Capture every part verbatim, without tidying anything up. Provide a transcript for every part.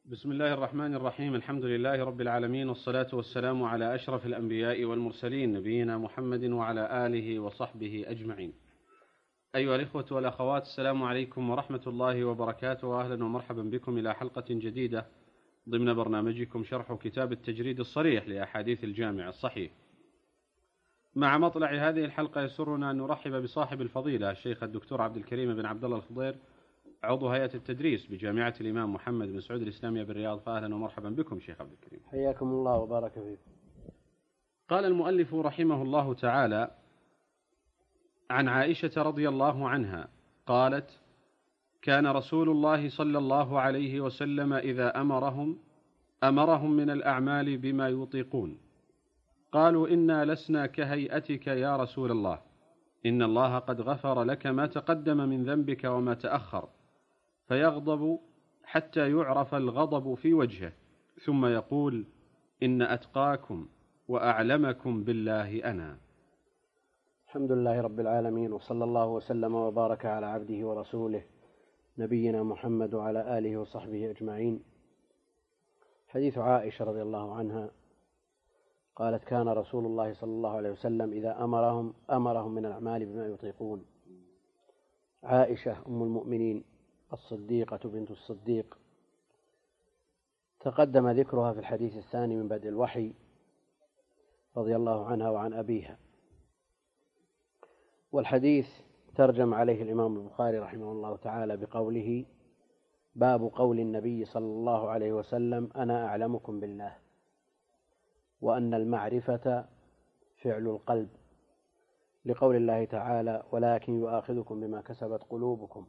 بسم الله الرحمن الرحيم. الحمد لله رب العالمين، والصلاة والسلام على أشرف الأنبياء والمرسلين، نبينا محمد وعلى آله وصحبه أجمعين. أيها الإخوة والأخوات، السلام عليكم ورحمة الله وبركاته، وأهلا ومرحبا بكم إلى حلقة جديدة ضمن برنامجكم شرح كتاب التجريد الصريح لأحاديث الجامع الصحيح. مع مطلع هذه الحلقة يسرنا أن نرحب بصاحب الفضيلة الشيخ الدكتور عبد الكريم بن عبد الله الخضير، عضو هيئة التدريس بجامعة الإمام محمد بن سعود الإسلامية بالرياض. فأهلا ومرحبا بكم شيخ عبد الكريم. حياكم الله وبارك فيكم. قال المؤلف رحمه الله تعالى: عن عائشة رضي الله عنها قالت: كان رسول الله صلى الله عليه وسلم إذا أمرهم أمرهم من الأعمال بما يطيقون. قالوا: إنا لسنا كهيئتك يا رسول الله، إن الله قد غفر لك ما تقدم من ذنبك وما تأخر. فيغضب حتى يعرف الغضب في وجهه، ثم يقول: إن أتقاكم وأعلمكم بالله أنا. الحمد لله رب العالمين، وصلى الله وسلم وبارك على عبده ورسوله نبينا محمد وعلى آله وصحبه أجمعين. حديث عائشة رضي الله عنها قالت: كان رسول الله صلى الله عليه وسلم إذا أمرهم أمرهم من الأعمال بما يطيقون. عائشة أم المؤمنين الصديقة بنت الصديق تقدم ذكرها في الحديث الثاني من بدء الوحي، رضي الله عنها وعن أبيها. والحديث ترجم عليه الإمام البخاري رحمه الله تعالى بقوله: باب قول النبي صلى الله عليه وسلم: أنا أعلمكم بالله، وأن المعرفة فعل القلب، لقول الله تعالى: ولكن يؤاخذكم بما كسبت قلوبكم.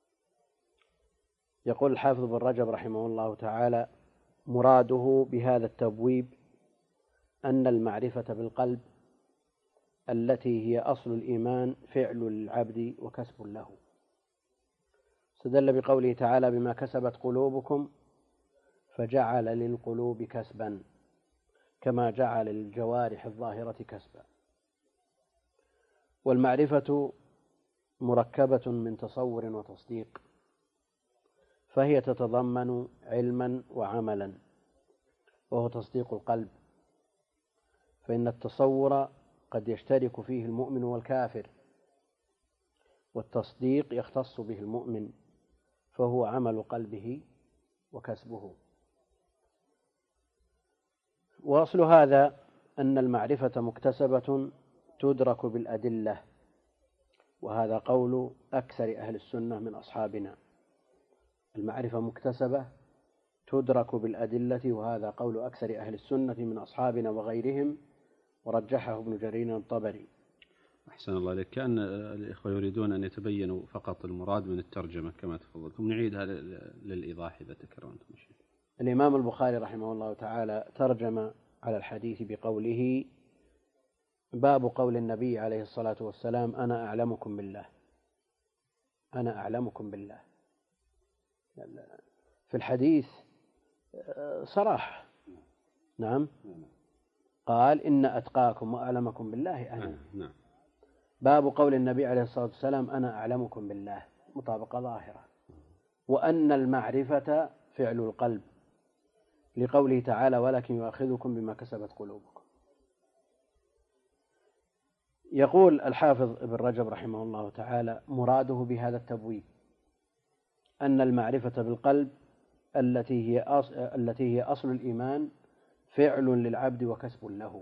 يقول الحافظ بن رجب رحمه الله تعالى: مراده بهذا التبويب أن المعرفة بالقلب التي هي أصل الإيمان فعل للعبد وكسب له. استدل بقوله تعالى: بما كسبت قلوبكم، فجعل للقلوب كسبا كما جعل للجوارح الظاهرة كسبا. والمعرفة مركبة من تصور وتصديق، فهي تتضمن علما وعملا، وهو تصديق القلب، فإن التصور قد يشترك فيه المؤمن والكافر، والتصديق يختص به المؤمن، فهو عمل قلبه وكسبه. وأصل هذا أن المعرفة مكتسبة تدرك بالأدلة، وهذا قول أكثر أهل السنة من أصحابنا. المعرفة مكتسبة تدرك بالأدلة، وهذا قول أكثر أهل السنة من أصحابنا وغيرهم، ورجحه ابن جرير الطبري. أحسن الله عليك. كأن الإخوة يريدون أن يتبينوا فقط المراد من الترجمة كما تفضلتم. نعيدها للإيضاح إذا تكرمتم. الإمام البخاري رحمه الله تعالى ترجم على الحديث بقوله: باب قول النبي عليه الصلاة والسلام: أنا أعلمكم بالله. أنا أعلمكم بالله. في الحديث صراحة، نعم، قال: إن أتقاكم وأعلمكم بالله أنا. نعم. باب قول النبي عليه الصلاة والسلام: أنا أعلمكم بالله، مطابقة ظاهرة. وأن المعرفة فعل القلب، لقوله تعالى: ولكن يؤاخذكم بما كسبت قلوبكم. يقول الحافظ ابن رجب رحمه الله تعالى: مراده بهذا التبويب أن المعرفة بالقلب التي هي أصل, التي هي أصل الإيمان فعل للعبد وكسب له.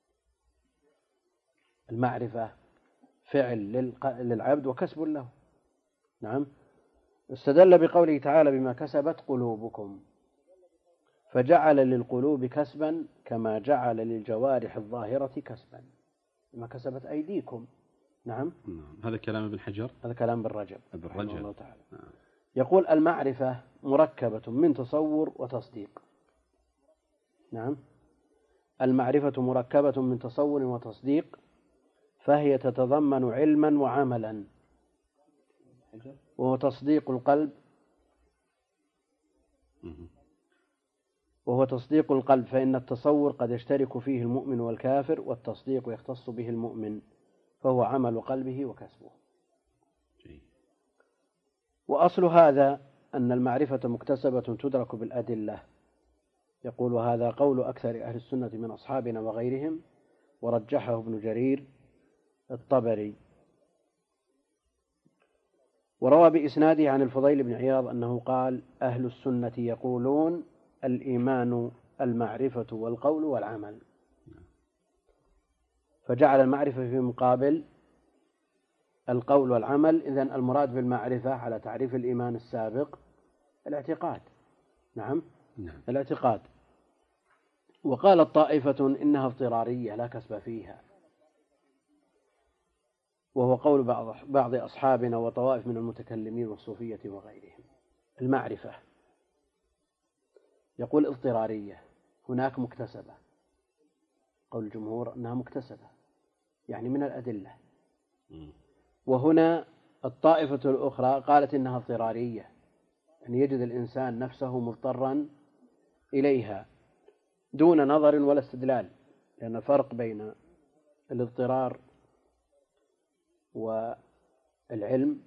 المعرفة فعل للعبد وكسب له. نعم. استدل بقوله تعالى: بما كسبت قلوبكم، فجعل للقلوب كسبا كما جعل للجوارح الظاهرة كسبا، بما كسبت أيديكم. نعم. هذا كلام ابن حجر، هذا كلام ابن رجب ابن رجب الله تعالى. نعم. يقول: المعرفة مركبة من تصور وتصديق. نعم. المعرفة مركبة من تصور وتصديق، فهي تتضمن علما وعملا، وهو تصديق القلب وهو تصديق القلب فإن التصور قد يشترك فيه المؤمن والكافر، والتصديق يختص به المؤمن، فهو عمل قلبه وكسبه. وأصل هذا أن المعرفة مكتسبة تدرك بالأدلة. يقول هذا قول أكثر أهل السنة من أصحابنا وغيرهم، ورجحه ابن جرير الطبري. وروى بإسناده عن الفضيل بن عياض أنه قال: أهل السنة يقولون الإيمان المعرفة والقول والعمل، فجعل المعرفة في مقابل القول والعمل. إذن المراد بالمعرفة على تعريف الإيمان السابق الاعتقاد. نعم, نعم. الاعتقاد. وقالت طائفة إنها اضطرارية لا كسب فيها، وهو قول بعض بعض أصحابنا وطوائف من المتكلمين والصوفية وغيرهم. المعرفة يقول اضطرارية، هناك مكتسبة، قول الجمهور أنها مكتسبة يعني من الأدلة. وهنا الطائفة الأخرى قالت إنها اضطرارية، يعني يجد الإنسان نفسه مضطرا إليها دون نظر ولا استدلال، لأن الفرق بين الاضطرار والعلم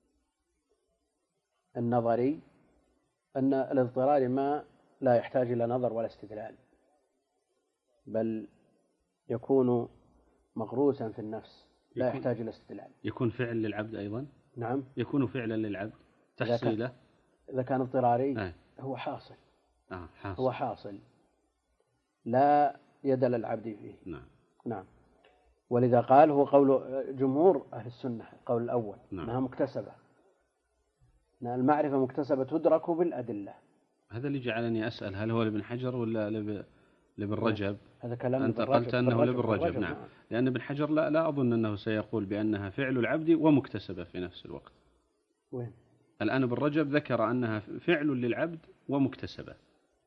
النظري أن الاضطرار ما لا يحتاج إلى نظر ولا استدلال، بل يكون مغروسا في النفس لا يحتاج إلى استدلال. يكون فعل للعبد أيضا. نعم، يكون فعلا للعبد تحصيله. إذا كان اضطراري آه. هو حاصل. آه حاصل. هو حاصل لا يد للعبد فيه. نعم. نعم. ولذا قال هو قول جمهور أهل السنة القول الأول. نعم. أنها مكتسبة، أن المعرفة مكتسبة تدرك بالأدلة. هذا اللي جعلني أسأل هل هو لابن حجر ولا لابن رجب؟ هذا كلام أنت قلت أنه لابن رجب. نعم. نعم. لأن ابن حجر لا, لا أظن أنه سيقول بأنها فعل العبد ومكتسبة في نفس الوقت. وين؟ الآن ابن رجب ذكر أنها فعل للعبد ومكتسبة،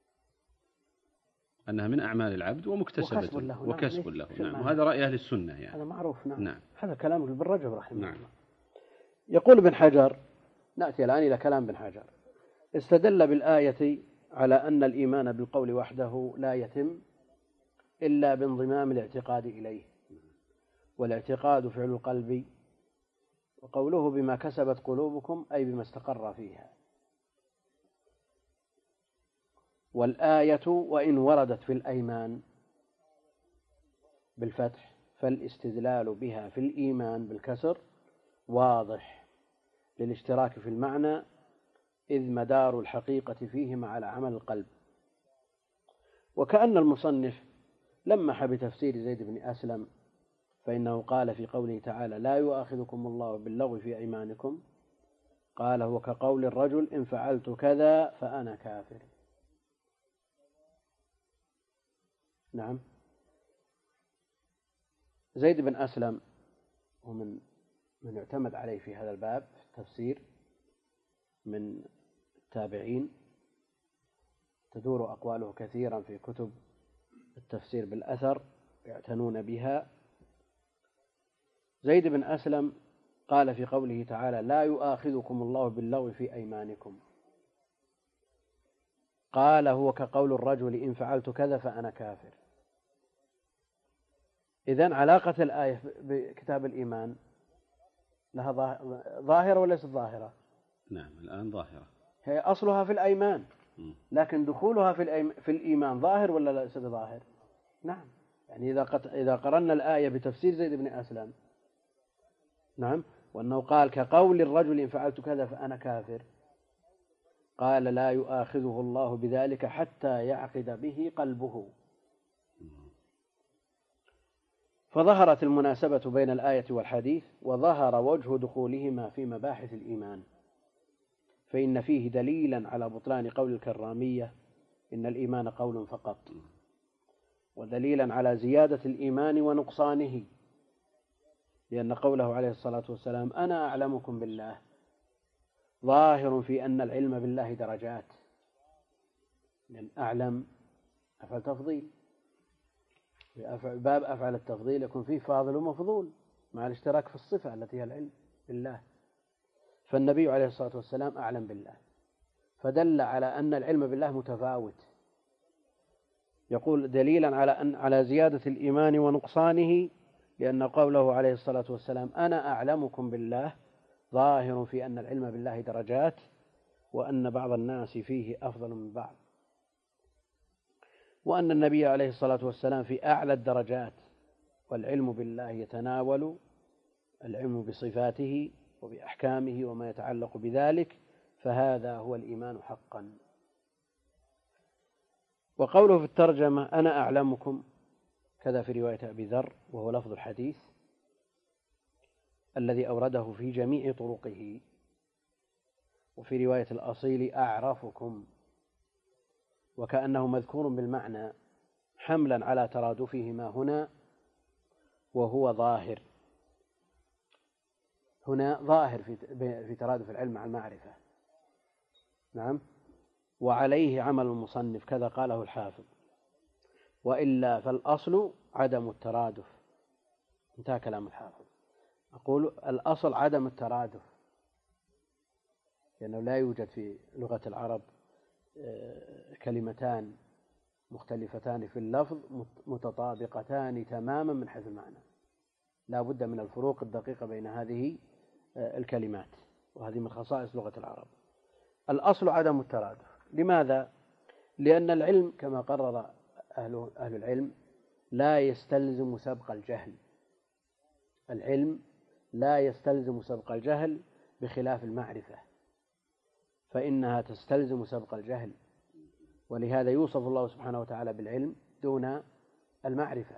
أنها من أعمال العبد ومكتسبة وكسب له. وكسب نعم. له. نعم. وهذا رأي أهل السنة يعني. هذا معروف. نعم. نعم. هذا كلام ابن رجب رحمه نعم. الله. يقول ابن حجر، نأتي الآن إلى كلام ابن حجر، استدل بالآية على أن الإيمان بالقول وحده لا يتم إلا بانضمام الاعتقاد إليه، والاعتقاد فعل القلب، وقوله بما كسبت قلوبكم أي بما استقر فيها. والآية وإن وردت في الأيمان بالفتح فالاستدلال بها في الإيمان بالكسر واضح للاشتراك في المعنى، إذ مدار الحقيقة فيهما على عمل القلب. وكأن المصنف لمح بتفسير زيد بن أسلم، فإنه قال في قوله تعالى لا يؤاخذكم الله باللغو في أيمانكم، قال هو كقول الرجل إن فعلت كذا فأنا كافر. نعم. زيد بن أسلم ومن من يعتمد عليه في هذا الباب في التفسير من التابعين، تدور أقواله كثيرا في كتب التفسير بالأثر يعتنون بها. زيد بن أسلم قال في قوله تعالى لا يؤاخذكم الله باللغو في أيمانكم، قال هو كقول الرجل إن فعلت كذا فأنا كافر. إذن علاقة الآية بكتاب الإيمان لها ظاهرة وليست ظاهرة؟ نعم الآن ظاهرة. هي أصلها في الأيمان، لكن دخولها في, الأيم... في الإيمان ظاهر ولا ليس بظاهر؟ نعم. يعني إذا قت... إذا قرأنا الآية بتفسير زيد بن أسلم، نعم، وأنه قال كقول الرجل إن فعلت كذا فأنا كافر، قال لا يؤاخذه الله بذلك حتى يعقد به قلبه. فظهرت المناسبة بين الآية والحديث، وظهر وجه دخولهما في مباحث الإيمان، فإن فيه دليلا على بطلان قول الكرامية إن الإيمان قول فقط، ودليلا على زيادة الإيمان ونقصانه، لأن قوله عليه الصلاة والسلام أنا أعلمكم بالله ظاهر في أن العلم بالله درجات، لأن أعلم أفعل تفضيل، باب أفعل التفضيل يكون فيه فاضل ومفضول مع الاشتراك في الصفة التي هي العلم بالله، فالنبي عليه الصلاة والسلام أعلم بالله، فدل على أن العلم بالله متفاوت. يقول دليلا على أن على زيادة الإيمان ونقصانه، لأن قوله عليه الصلاة والسلام أنا أعلمكم بالله ظاهر في أن العلم بالله درجات، وأن بعض الناس فيه أفضل من بعض، وأن النبي عليه الصلاة والسلام في أعلى الدرجات، والعلم بالله يتناول العلم بصفاته وبأحكامه وما يتعلق بذلك، فهذا هو الإيمان حقا. وقوله في الترجمة أنا أعلمكم كذا في رواية أبي ذر، وهو لفظ الحديث الذي أورده في جميع طرقه، وفي رواية الأصيل أعرفكم، وكأنه مذكور بالمعنى حملا على ترادفهما هنا، وهو ظاهر هنا ظاهر في في ترادف العلم مع المعرفة. نعم، وعليه عمل المصنف كذا قاله الحافظ، وإلا فالأصل عدم الترادف. انتهى كلام الحافظ. أقول الأصل عدم الترادف، لأنه لا يوجد في لغة العرب كلمتان مختلفتان في اللفظ متطابقتان تماما من حيث المعنى، لا بد من الفروق الدقيقة بين هذه الكلمات، وهذه من خصائص لغة العرب. الأصل عدم الترادف. لماذا؟ لأن العلم كما قرر أهل, أهل العلم لا يستلزم سبق الجهل. العلم لا يستلزم سبق الجهل بخلاف المعرفة، فإنها تستلزم سبق الجهل، ولهذا يوصف الله سبحانه وتعالى بالعلم دون المعرفة.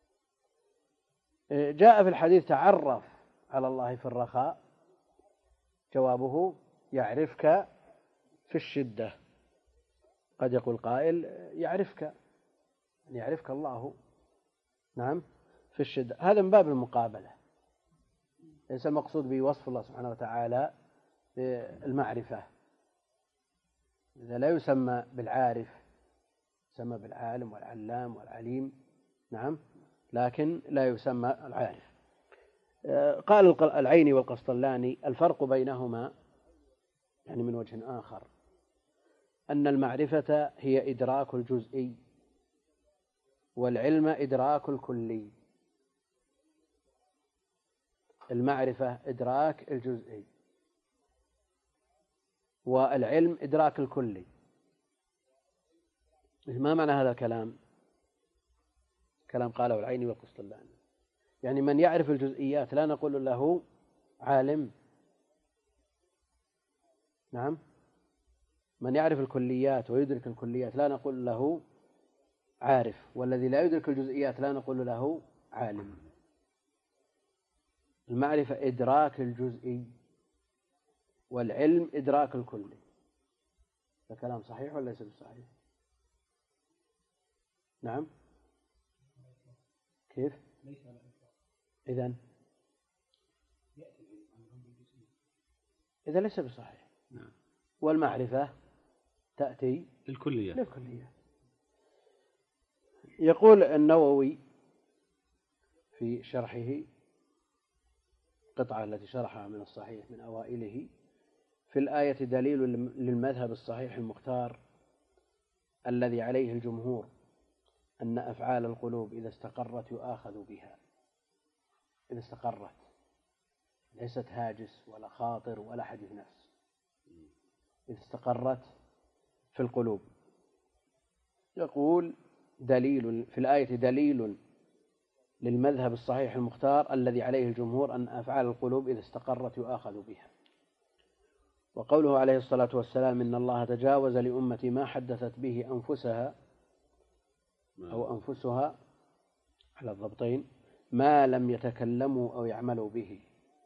جاء في الحديث تعرف على الله في الرخاء، جوابه يعرفك في الشدة. قد يقول قائل يعرفك، يعرفك الله، نعم، في الشدة، هذا من باب المقابلة، ليس المقصود به وصف الله سبحانه وتعالى بالمعرفة. إذا لا يسمى بالعارف، يسمى بالعالم والعلام والعليم، نعم، لكن لا يسمى العارف. قال العيني والقسطلاني الفرق بينهما يعني من وجه آخر، أن المعرفة هي إدراك الجزئي، والعلم إدراك الكلي. المعرفة إدراك الجزئي، والعلم إدراك الكلي. ما معنى هذا الكلام؟ كلام قاله العيني والقسطلاني، يعني من يعرف الجزئيات لا نقول له عالم، نعم، من يعرف الكليات ويدرك الكليات لا نقول له عارف، والذي لا يدرك الجزئيات لا نقول له عالم. المعرفة إدراك الجزئي، والعلم إدراك الكلي. هذا كلام صحيح ولا ليس بصحيح؟ نعم، كيف؟ إذن إذا ليس بصحيح. نعم. والمعرفة تأتي الكلية للكلية. يقول النووي في شرحه القطعة التي شرحها من الصحيح من أوائله: في الآية دليل للمذهب الصحيح المختار الذي عليه الجمهور أن أفعال القلوب إذا استقرت يؤاخذ بها. إذا استقرت، ليست هاجس ولا خاطر ولا حديث نفس، إذا استقرت في القلوب. يقول دليل في الآية دليل للمذهب الصحيح المختار الذي عليه الجمهور أن أفعال القلوب إذا استقرت يؤاخذ بها. وقوله عليه الصلاة والسلام إن الله تجاوز لأمتي ما حدثت به أنفسها أو أنفسها على الضبطين ما لم يتكلموا أو يعملوا به،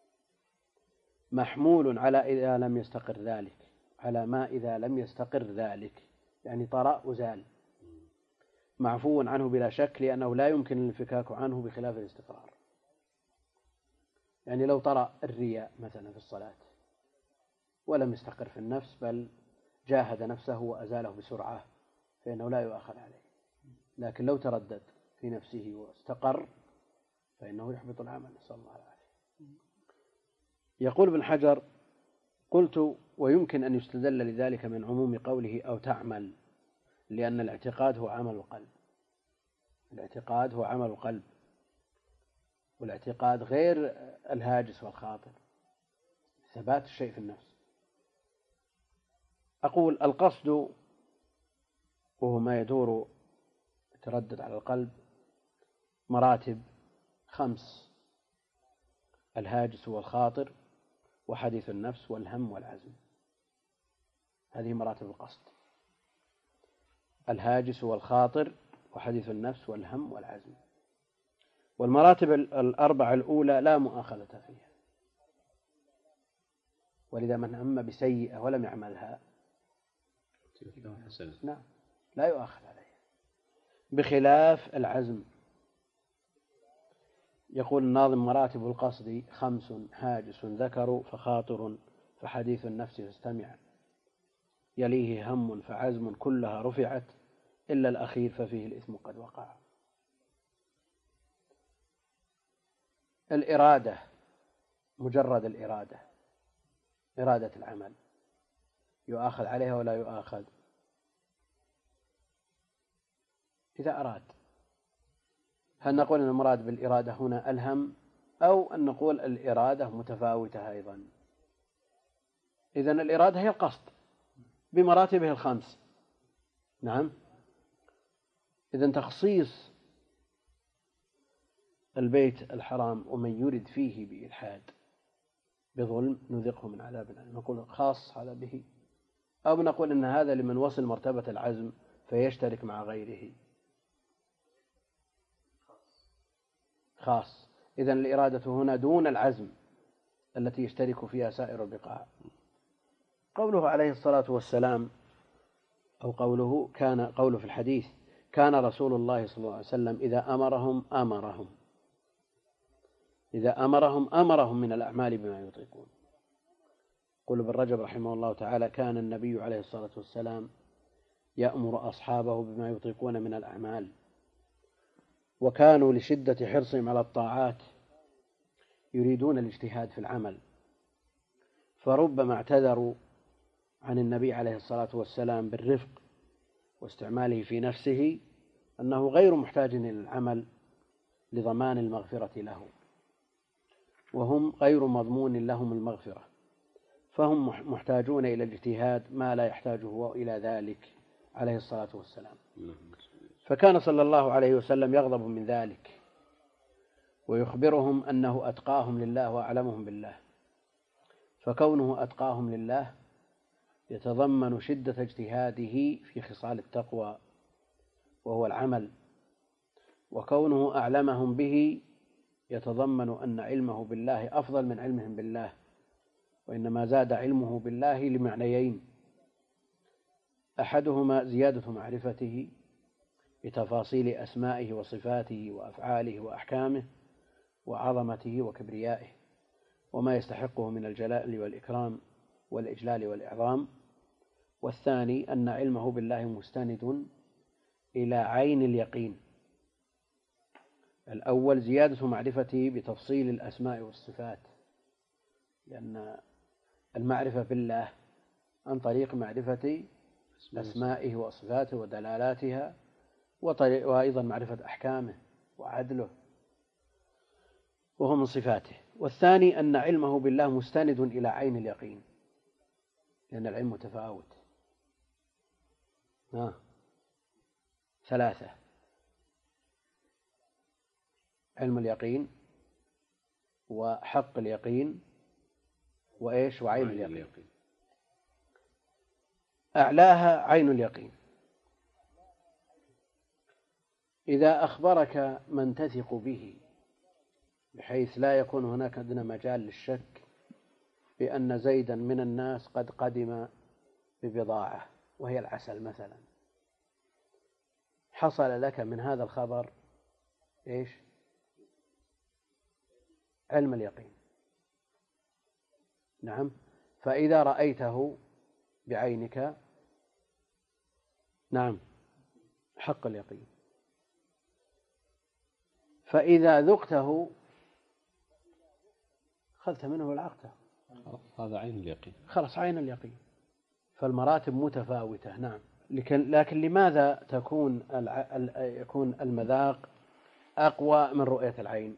محمول على إذا لم يستقر ذلك، على ما إذا لم يستقر ذلك، يعني طرأ وزال، معفو عنه بلا شك، لأنه لا يمكن الانفكاك عنه بخلاف الاستقرار. يعني لو طرأ الرياء مثلا في الصلاة ولم يستقر في النفس بل جاهد نفسه وأزاله بسرعة فإنه لا يؤاخذ عليه، لكن لو تردد في نفسه واستقر فإنه يحبط العمل، نسأل الله العافية. يقول ابن حجر: قلت ويمكن أن يستدل لذلك من عموم قوله أو تعمل، لأن الاعتقاد هو عمل القلب. الاعتقاد هو عمل القلب، والاعتقاد غير الهاجس والخاطر، ثبات الشيء في النفس. أقول القصد وهو ما يدور يتردد على القلب مراتب خمس: الهاجس والخاطر، وحديث النفس، والهم والعزم. هذه مراتب القصد: الهاجس والخاطر، وحديث النفس، والهم والعزم. والمراتب الأربعة الأولى لا مؤاخذة فيها، ولذا من هم بسيئة ولم يعملها نعم لا يؤاخذ عليها، بخلاف العزم. يقول الناظم: مراتب القصد خمس: هاجس ذكر، فخاطر، فحديث النفس فاستمع، يليه هم فعزم، كلها رفعت، إلا الأخير ففيه الإثم قد وقع. الإرادة، مجرد الإرادة، إرادة العمل، يؤاخذ عليها ولا يؤاخذ؟ إذا أراد. هل نقول أن المراد بالإرادة هنا الهم، أو أن نقول الإرادة متفاوتة أيضا؟ إذن الإرادة هي القصد بمراتبه الخمس. نعم. إذن تخصيص البيت الحرام ومن يرد فيه بإلحاد بظلم نذقه من عذاب أليم، نقول خاص هذا به، أو نقول أن هذا لمن وصل مرتبة العزم فيشترك مع غيره؟ خاص. إذن الإرادة هنا دون العزم التي يشترك فيها سائر البقاع. قوله عليه الصلاة والسلام، أو قوله كان قوله في الحديث: كان رسول الله صلى الله عليه وسلم إذا أمرهم أمرهم إذا أمرهم أمرهم من الأعمال بما يطيقون. يقول ابن رجب رحمه الله تعالى: كان النبي عليه الصلاة والسلام يأمر أصحابه بما يطيقون من الأعمال، وكانوا لشدة حرصهم على الطاعات يريدون الاجتهاد في العمل، فربما اعتذروا عن النبي عليه الصلاة والسلام بالرفق واستعماله في نفسه أنه غير محتاج إلى العمل لضمان المغفرة له، وهم غير مضمون لهم المغفرة، فهم محتاجون إلى الاجتهاد ما لا يحتاجه هو إلى ذلك عليه الصلاة والسلام. فكان صلى الله عليه وسلم يغضب من ذلك ويخبرهم أنه أتقاهم لله وأعلمهم بالله، فكونه أتقاهم لله يتضمن شدة اجتهاده في خصال التقوى وهو العمل، وكونه أعلمهم به يتضمن أن علمه بالله أفضل من علمهم بالله، وإنما زاد علمه بالله لمعنيين: أحدهما زيادة معرفته بتفاصيل أسمائه وصفاته وأفعاله وأحكامه وعظمته وكبريائه وما يستحقه من الجلال والإكرام والإجلال والإعظام. والثاني أن علمه بالله مستند إلى عين اليقين. الأول زيادة معرفته بتفصيل الأسماء والصفات، لأن المعرفة بالله عن طريق معرفة أسمائه وصفاته ودلالاتها، وأيضا معرفة أحكامه وعدله وهو من صفاته. والثاني أن علمه بالله مستند إلى عين اليقين، لأن العلم متفاوت. آه. ثلاثة: علم اليقين، وحق اليقين، وإيش؟ وعين اليقين. أعلاها عين اليقين. إذا أخبرك من تثق به بحيث لا يكون هناك أدنى مجال للشك بأن زيدا من الناس قد قدم ببضاعة وهي العسل مثلا، حصل لك من هذا الخبر إيش؟ علم اليقين. نعم. فإذا رأيته بعينك، نعم، حق اليقين. فإذا ذقته أخذت منه والعقته، هذا عين اليقين، خلص عين اليقين. فالمراتب متفاوتة. نعم. لكن, لكن لماذا تكون يكون المذاق أقوى من رؤية العين؟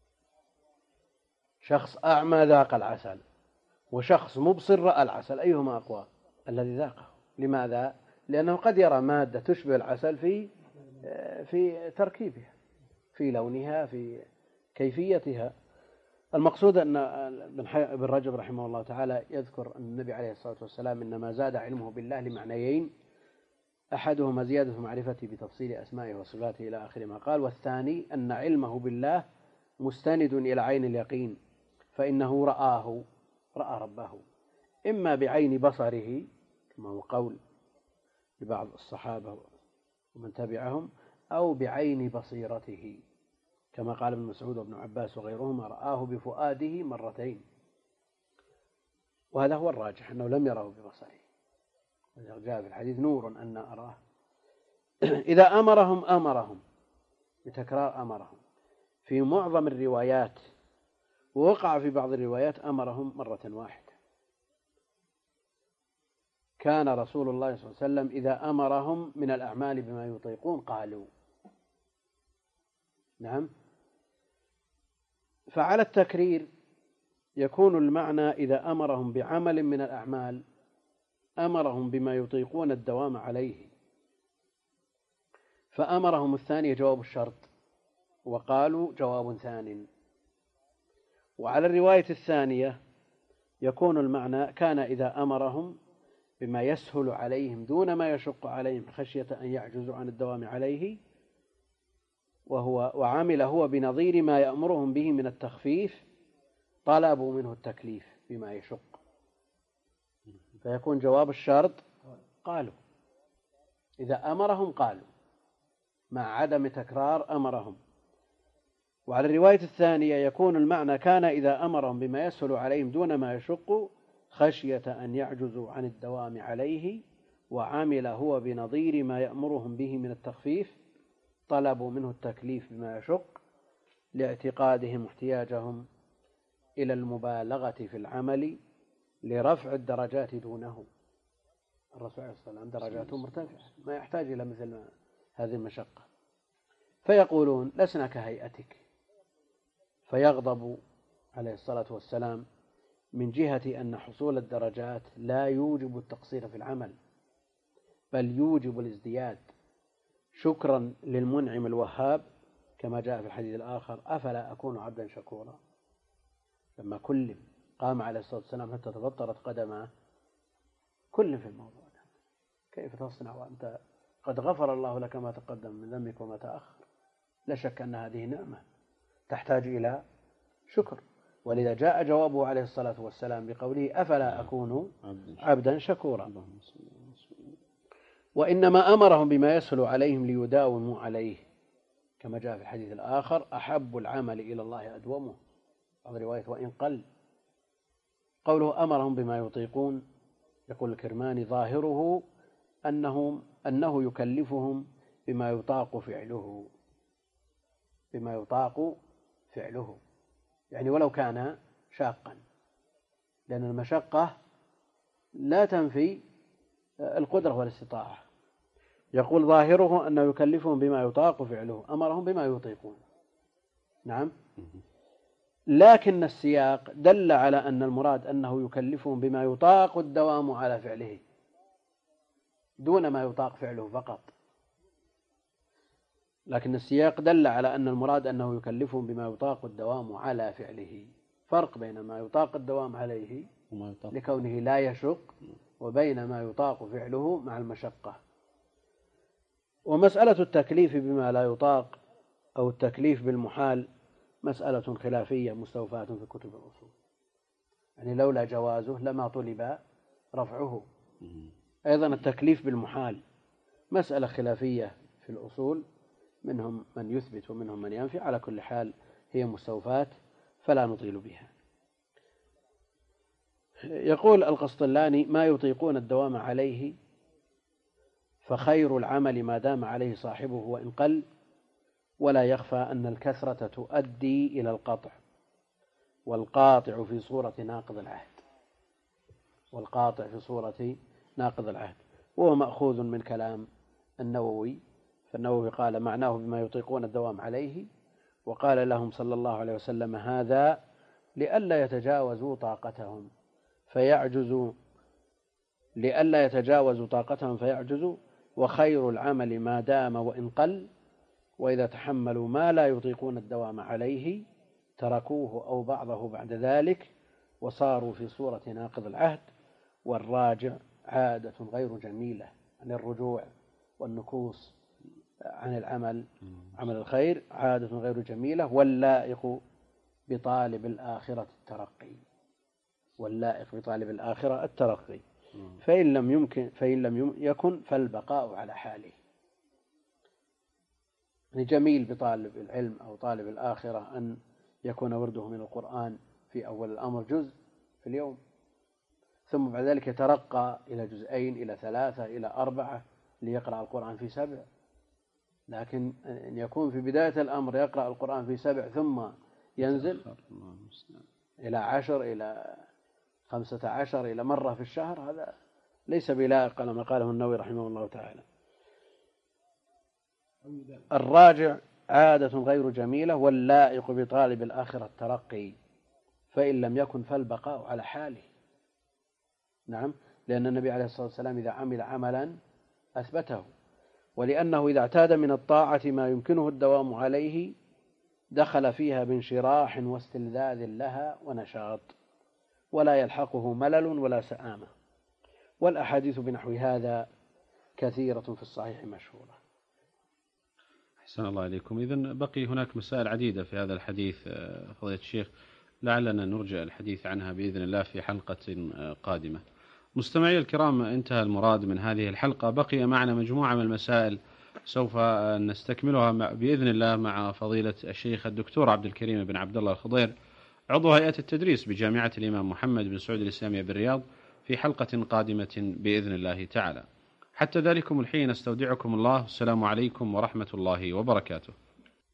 شخص أعمى ذاق العسل وشخص مبصر رأى العسل، أيهما أقوى؟ الذي ذاقه. لماذا؟ لأنه قد يرى مادة تشبه العسل في في تركيبها، في لونها، في كيفيتها. المقصود أن ابن رجب رحمه الله تعالى يذكر أن النبي عليه الصلاة والسلام إنما زاد علمه بالله لمعنيين: أحدهما زيادة معرفته بتفصيل أسمائه وصفاته إلى آخر ما قال، والثاني أن علمه بالله مستند إلى عين اليقين، فإنه رآه رأى ربه إما بعين بصره كما هو قول لبعض الصحابة ومن تبعهم، أو بعين بصيرته كما قال ابن مسعود وابن عباس وغيرهما: رآه بفؤاده مرتين. وهذا هو الراجح، أنه لم يره ببصره، جاء في الحديث: نور أن أراه. إذا أمرهم أمرهم بتكرار أمرهم في معظم الروايات، ووقع في بعض الروايات أمرهم مرة واحدة. كان رسول الله صلى الله عليه وسلم إذا أمرهم من الأعمال بما يطيقون قالوا. نعم. فعلى التكرير يكون المعنى: إذا أمرهم بعمل من الأعمال أمرهم بما يطيقون الدوام عليه، فأمرهم الثانية جواب الشرط، وقالوا جواب ثان. وعلى الرواية الثانية يكون المعنى: كان إذا أمرهم بما يسهل عليهم دون ما يشق عليهم خشية أن يعجزوا عن الدوام عليه، وهو وعمل هو بنظير ما يأمرهم به من التخفيف، طلبوا منه التكليف بما يشق. فيكون جواب الشرط قالوا. إذا أمرهم قالوا، مع عدم تكرار أمرهم. وعلى الرواية الثانية يكون المعنى: كان إذا أمرهم بما يسهل عليهم دون ما يشق خشية أن يعجزوا عن الدوام عليه، وعمل هو بنظير ما يأمرهم به من التخفيف، طلبوا منه التكليف بما يشق، لاعتقادهم احتياجهم إلى المبالغة في العمل لرفع الدرجات دونه. الرسول عليه الصلاة والسلام درجاته مرتفعة، ما يحتاج إلى مثل ما هذه المشقة. فيقولون: لسنا كهيئتك. فيغضب عليه الصلاة والسلام من جهة أن حصول الدرجات لا يوجب التقصير في العمل، بل يوجب الازدياد، شكرا للمنعم الوهاب، كما جاء في الحديث الآخر: أفلا أكون عبدا شكورا. لما كلم قام عليه الصلاة والسلام حتى تبطرت قدماه، كلم في الموضوع ده: كيف تصنع وأنت قد غفر الله لك ما تقدم من ذنبك وما تأخر؟ لا شك أن هذه نعمة تحتاج إلى شكر. ولذا جاء جوابه عليه الصلاة والسلام بقوله: أفلا أكون عبدا شكورا. وإنما أمرهم بما يسهل عليهم ليداوموا عليه، كما جاء في الحديث الآخر: أحب العمل إلى الله أدومه، بعض رواية وإن قل. قوله أمرهم بما يطيقون، يقول الكرماني: ظاهره أنه أنه يكلفهم بما يطاق فعله، بما يطاق فعله، يعني ولو كان شاقا، لأن المشقة لا تنفي القدرة والاستطاعة. يقول ظاهره أنه يكلفهم بما يطاق فعله، أمرهم بما يطيقون. نعم. لكن السياق دل على أن المراد أنه يكلفهم بما يطاق الدوام على فعله دون ما يطاق فعله فقط. لكن السياق دل على أن المراد أنه يكلفهم بما يطاق الدوام على فعله. فرق بين ما يطاق الدوام عليه لكونه لا يشق، وبين ما يطاق فعله مع المشقة. ومسألة التكليف بما لا يطاق أو التكليف بالمحال مسألة خلافية مستوفاة في كتب الأصول، يعني لولا جوازه لما طلب رفعه. أيضا التكليف بالمحال مسألة خلافية في الأصول، منهم من يثبت ومنهم من ينفي، على كل حال هي مستوفاة فلا نطيل بها. يقول القسطلاني: ما يطيقون الدوام عليه فخير العمل ما دام عليه صاحبه وإن قل، ولا يخفى أن الكثرة تؤدي إلى القطع، والقاطع في صورة ناقض العهد والقاطع في صورة ناقض العهد وهو مأخوذ من كلام النووي. فالنووي قال: معناه بما يطيقون الدوام عليه، وقال لهم صلى الله عليه وسلم هذا لئلا يتجاوزوا طاقتهم فيعجزوا لئلا يتجاوزوا طاقتهم فيعجزوا، وخير العمل ما دام وإن قل، وإذا تحملوا ما لا يطيقون الدوام عليه تركوه أو بعضه بعد ذلك وصاروا في صورة ناقض العهد. والراجع عادة غير جميلة، عن الرجوع والنكوص عن العمل عمل الخير عادة غير جميلة. واللائق بطالب الآخرة الترقي، واللائق بطالب الآخرة الترقي فإن لم يمكن فإن لم يكن فالبقاء على حاله. جميل بطالب العلم أو طالب الآخرة أن يكون ورده من القرآن في أول الأمر جزء في اليوم، ثم بعد ذلك يترقى إلى جزئين إلى ثلاثة إلى أربعة ليقرأ القرآن في سبع. لكن أن يكون في بداية الأمر يقرأ القرآن في سبع ثم ينزل إلى عشر إلى خمسة عشر إلى مرة في الشهر، هذا ليس بلائق كما قاله النووي رحمه الله تعالى. الراجع عادة غير جميلة، واللائق بطالب الآخرة الترقي فإن لم يكن فالبقاء على حاله. نعم، لأن النبي عليه الصلاة والسلام إذا عمل عملا أثبته، ولأنه إذا اعتاد من الطاعة ما يمكنه الدوام عليه دخل فيها بانشراح واستلذاذ لها ونشاط، ولا يلحقه ملل ولا سآمة. والأحاديث بنحو هذا كثيرة في الصحيح مشهورة. أحسن الله عليكم. إذن بقي هناك مسائل عديدة في هذا الحديث فضيلة الشيخ، لعلنا نرجع الحديث عنها بإذن الله في حلقة قادمة. مستمعي الكرام، انتهى المراد من هذه الحلقة. بقي معنا مجموعة من المسائل سوف نستكملها بإذن الله مع فضيلة الشيخ الدكتور عبد الكريم بن عبد الله الخضير، عضو هيئة التدريس بجامعة الإمام محمد بن سعود الإسلامية بالرياض، في حلقة قادمة بإذن الله تعالى. حتى ذلكم الحين استودعكم الله، السلام عليكم ورحمة الله وبركاته.